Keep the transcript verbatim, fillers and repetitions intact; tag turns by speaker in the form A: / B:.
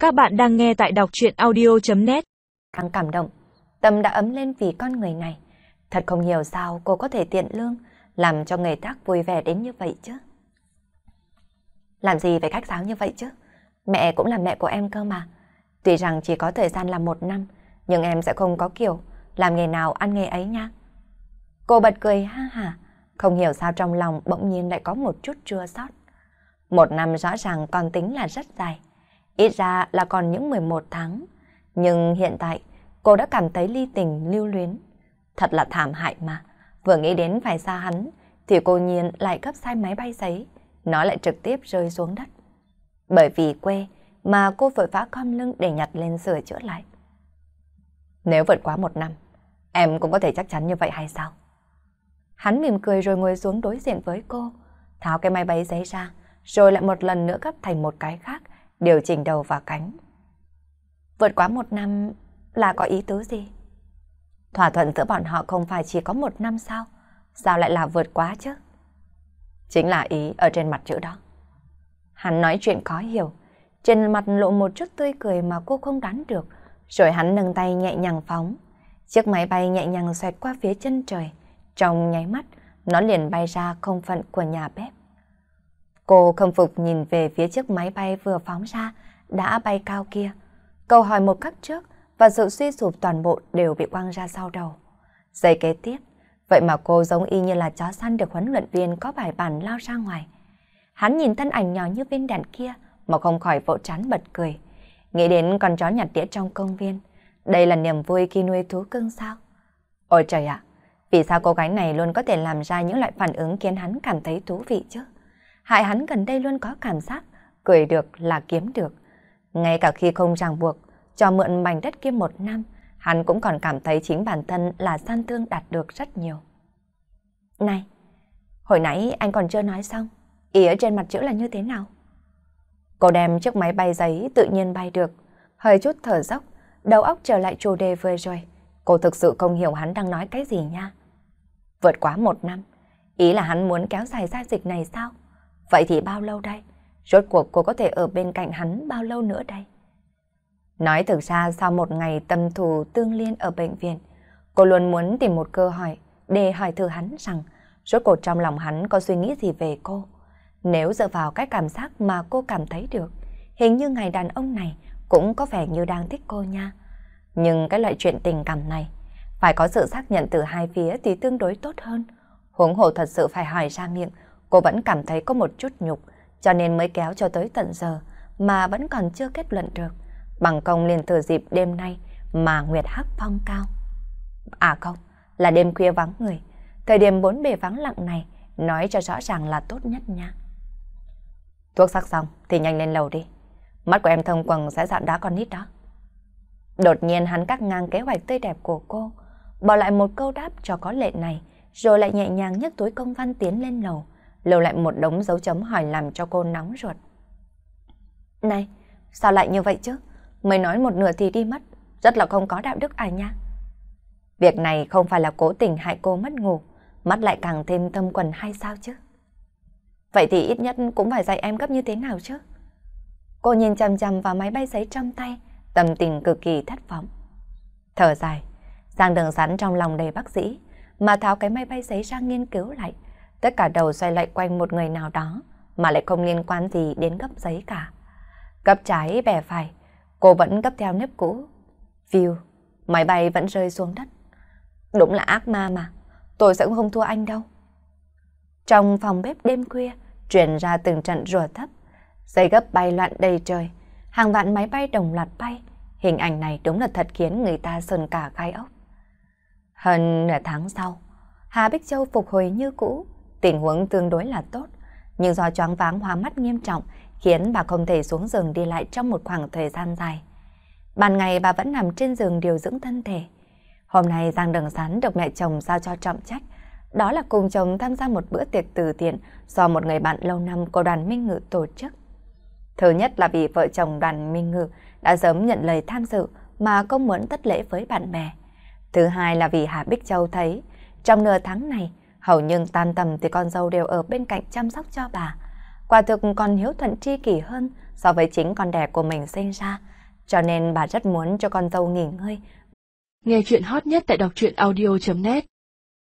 A: Các bạn đang nghe tại đọc truyện audio chấm net.
B: Càng cảm động, tâm đã ấm lên vì con người này. Thật không hiểu sao cô có thể tiện lương, làm cho người khác vui vẻ đến như vậy chứ. Làm gì phải khách sáo như vậy chứ? Mẹ cũng là mẹ của em cơ mà. Tuy rằng chỉ có thời gian là một năm, nhưng em sẽ không có kiểu làm nghề nào ăn nghề ấy nha. Cô bật cười ha hả, không hiểu sao trong lòng bỗng nhiên lại có một chút chua xót. Một năm rõ ràng còn tính là rất dài, ít ra là còn những mười một tháng. Nhưng hiện tại cô đã cảm thấy ly tình lưu luyến. Thật là thảm hại mà. Vừa nghĩ đến phải xa hắn thì cô nhiên lại gấp sai máy bay giấy. Nó lại trực tiếp rơi xuống đất. Bởi vì quê mà cô vội vã khom lưng để nhặt lên sửa chữa lại. Nếu vượt quá một năm, em cũng có thể chắc chắn như vậy hay sao? Hắn mỉm cười rồi ngồi xuống đối diện với cô, tháo cái máy bay giấy ra, rồi lại một lần nữa gấp thành một cái khác, điều chỉnh đầu và cánh. Vượt quá một năm là có ý tứ gì? Thỏa thuận giữa bọn họ không phải chỉ có một năm sao? Sao lại là vượt quá chứ? Chính là ý ở trên mặt chữ đó. Hắn nói chuyện khó hiểu, trên mặt lộ một chút tươi cười mà cô không đoán được, rồi hắn nâng tay nhẹ nhàng phóng. Chiếc máy bay nhẹ nhàng xoẹt qua phía chân trời, trong nháy mắt, nó liền bay ra không phận của nhà bếp. Cô khâm phục nhìn về phía chiếc máy bay vừa phóng ra, đã bay cao kia. Câu hỏi một khắc trước và sự suy sụp toàn bộ đều bị quăng ra sau đầu. Giây kế tiếp, vậy mà cô giống y như là chó săn được huấn luyện viên có bài bản lao ra ngoài. Hắn nhìn thân ảnh nhỏ như viên đạn kia mà không khỏi vỗ trán bật cười. Nghĩ đến con chó nhặt đĩa trong công viên. Đây là niềm vui khi nuôi thú cưng sao? Ôi trời ạ! Vì sao cô gái này luôn có thể làm ra những loại phản ứng khiến hắn cảm thấy thú vị chứ? Hại hắn gần đây luôn có cảm giác cười được là kiếm được. Ngay cả khi không ràng buộc, cho mượn mảnh đất kia một năm, hắn cũng còn cảm thấy chính bản thân là gian thương đạt được rất nhiều. Này, hồi nãy anh còn chưa nói xong, ý ở trên mặt chữ là như thế nào? Cô đem chiếc máy bay giấy tự nhiên bay được, hơi chút thở dốc, đầu óc trở lại chủ đề vừa rồi. Cô thực sự không hiểu hắn đang nói cái gì nha. Vượt quá một năm, ý là hắn muốn kéo dài giao dịch này sao? Vậy thì bao lâu đây? Rốt cuộc cô có thể ở bên cạnh hắn bao lâu nữa đây? Nói thực ra sau một ngày tâm thù tương liên ở bệnh viện, cô luôn muốn tìm một cơ hội để hỏi thử hắn rằng rốt cuộc trong lòng hắn có suy nghĩ gì về cô. Nếu dựa vào cái cảm giác mà cô cảm thấy được, hình như ngày đàn ông này cũng có vẻ như đang thích cô nha. Nhưng cái loại chuyện tình cảm này, phải có sự xác nhận từ hai phía thì tương đối tốt hơn. Huống hồ thật sự phải hỏi ra miệng, cô vẫn cảm thấy có một chút nhục, cho nên mới kéo cho tới tận giờ mà vẫn còn chưa kết luận được. Bằng công liền thừa dịp đêm nay mà nguyệt hắc phong cao. À không, là đêm khuya vắng người. Thời điểm bốn bề vắng lặng này, nói cho rõ ràng là tốt nhất nha. Thuốc sắc xong thì nhanh lên lầu đi. Mắt của em thông quầng sẽ dạn đá con nít đó. Đột nhiên hắn cắt ngang kế hoạch tươi đẹp của cô, bỏ lại một câu đáp cho có lệ này, rồi lại nhẹ nhàng nhấc túi công văn tiến lên lầu, lưu lại một đống dấu chấm hỏi làm cho cô nóng ruột. Này, sao lại như vậy chứ? Mới nói một nửa thì đi mất, rất là không có đạo đức à nha. Việc này không phải là cố tình hại cô mất ngủ, mắt lại càng thêm thâm quần hay sao chứ? Vậy thì ít nhất cũng phải dạy em gấp như thế nào chứ? Cô nhìn chằm chằm vào máy bay giấy trong tay, tâm tình cực kỳ thất vọng. Thở dài, Giang Đường Sán trong lòng đầy bác sĩ, mà tháo cái máy bay giấy ra nghiên cứu lại. Tất cả đầu xoay lại quanh một người nào đó, mà lại không liên quan gì đến gấp giấy cả. Gấp trái bẻ phải, cô vẫn gấp theo nếp cũ. View, máy bay vẫn rơi xuống đất. Đúng là ác ma mà, tôi sẽ không thua anh đâu. Trong phòng bếp đêm khuya, truyền ra từng trận rùa thấp. Dây gấp bay loạn đầy trời, hàng vạn máy bay đồng loạt bay. Hình ảnh này đúng là thật khiến người ta sờn cả gai ốc. Hơn nửa tháng sau, Hà Bích Châu phục hồi như cũ, tình huống tương đối là tốt, nhưng do choáng váng hoa mắt nghiêm trọng khiến bà không thể xuống giường đi lại trong một khoảng thời gian dài. Ban ngày bà vẫn nằm trên giường điều dưỡng thân thể. Hôm nay Giang Đường Sán được mẹ chồng giao cho trọng trách, đó là cùng chồng tham gia một bữa tiệc từ thiện do một người bạn lâu năm của Đoàn Minh Ngự tổ chức. Thứ nhất là vì vợ chồng Đoàn Minh Ngự đã sớm nhận lời tham dự mà không muốn thất lễ với bạn bè. Thứ hai là vì Hà Bích Châu thấy trong nửa tháng này hầu như tan tầm thì con dâu đều ở bên cạnh chăm sóc cho bà. Quả thực còn hiếu thuận tri kỷ hơn so với chính con đẻ của mình sinh ra, cho nên bà rất muốn cho con dâu nghỉ ngơi.
A: Nghe chuyện hot nhất tại đọc truyện audio chấm net